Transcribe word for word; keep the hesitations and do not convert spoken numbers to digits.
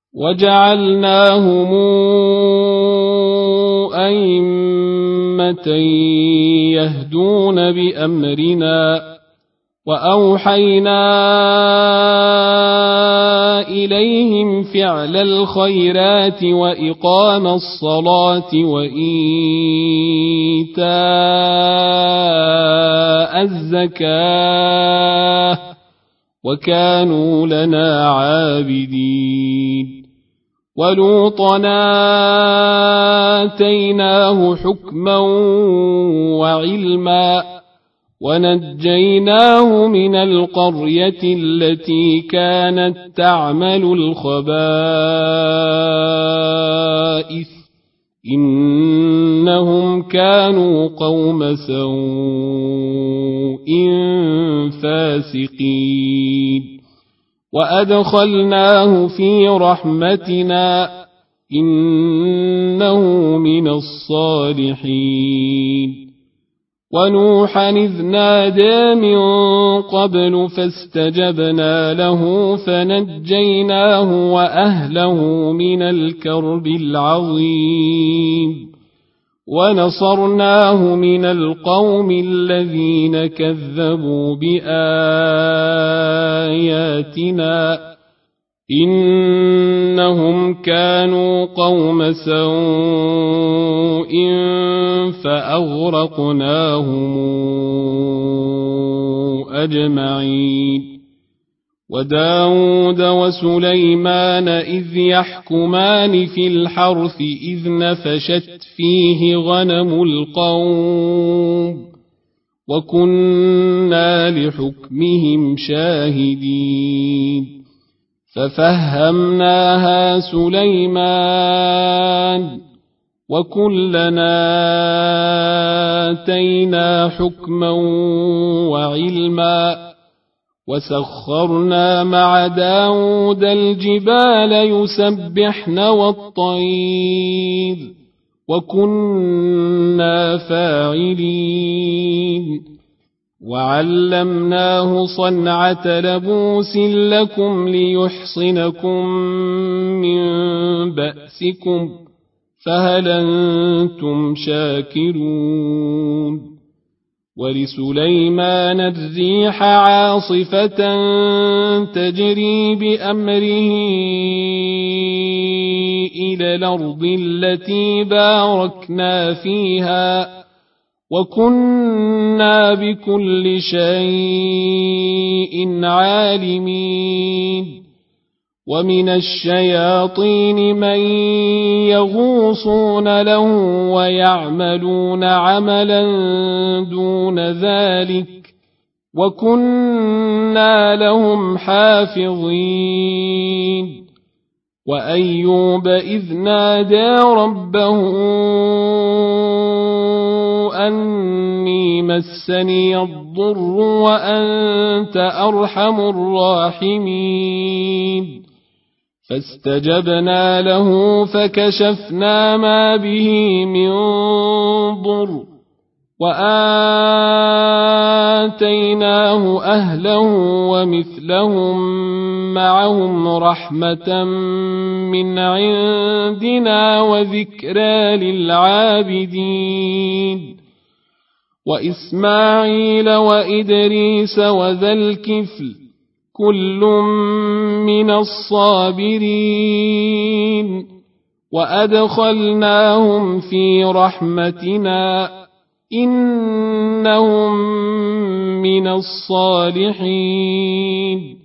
وجعلناهم أئمة يهدون بأمرنا وأوحينا إليهم فعل الخيرات وإقام الصلاة وإيتاء الزكاة وكانوا لنا عابدين. ولوطا آتيناه حكما وعلما ونجيناه من القرية التي كانت تعمل الخبائث إنهم كانوا قوم سوء فاسقين. وأدخلناه في رحمتنا إنه من الصالحين. ونوحا إذ نادى من قبل فاستجبنا له فنجيناه وأهله من الكرب العظيم ونصرناه من القوم الذين كذبوا بآياتنا إنهم كانوا قوم سوء فأغرقناهم أجمعين. وداود وسليمان إذ يحكمان في الحرث إذ نفشت فيه غنم القوم وكنا لحكمهم شاهدين. ففهمناها سليمان وكلنا آتينا حكما وعلما وسخرنا مع داود الجبال يسبحن والطير وكنا فاعلين. وعلمناه صنعة لبوس لكم ليحصنكم من بأسكم فهل أنتم شاكرون. ولسليمان الريح عاصفة تجري بأمره إلى الأرض التي باركنا فيها وكنا بكل شيء عالمين. ومن الشياطين من يغوصون له ويعملون عملا دون ذلك وكنا لهم حافظين. وأيوب إذ نادى ربه أني مسني الضر وأنت أرحم الراحمين فاستجبنا له فكشفنا ما به من ضر وآتيناه أهله ومثلهم معهم رحمة من عندنا وذكرى للعابدين. وإسماعيل وإدريس وذا الكفل كل من الصابرين وأدخلناهم في رحمتنا إنهم من الصالحين.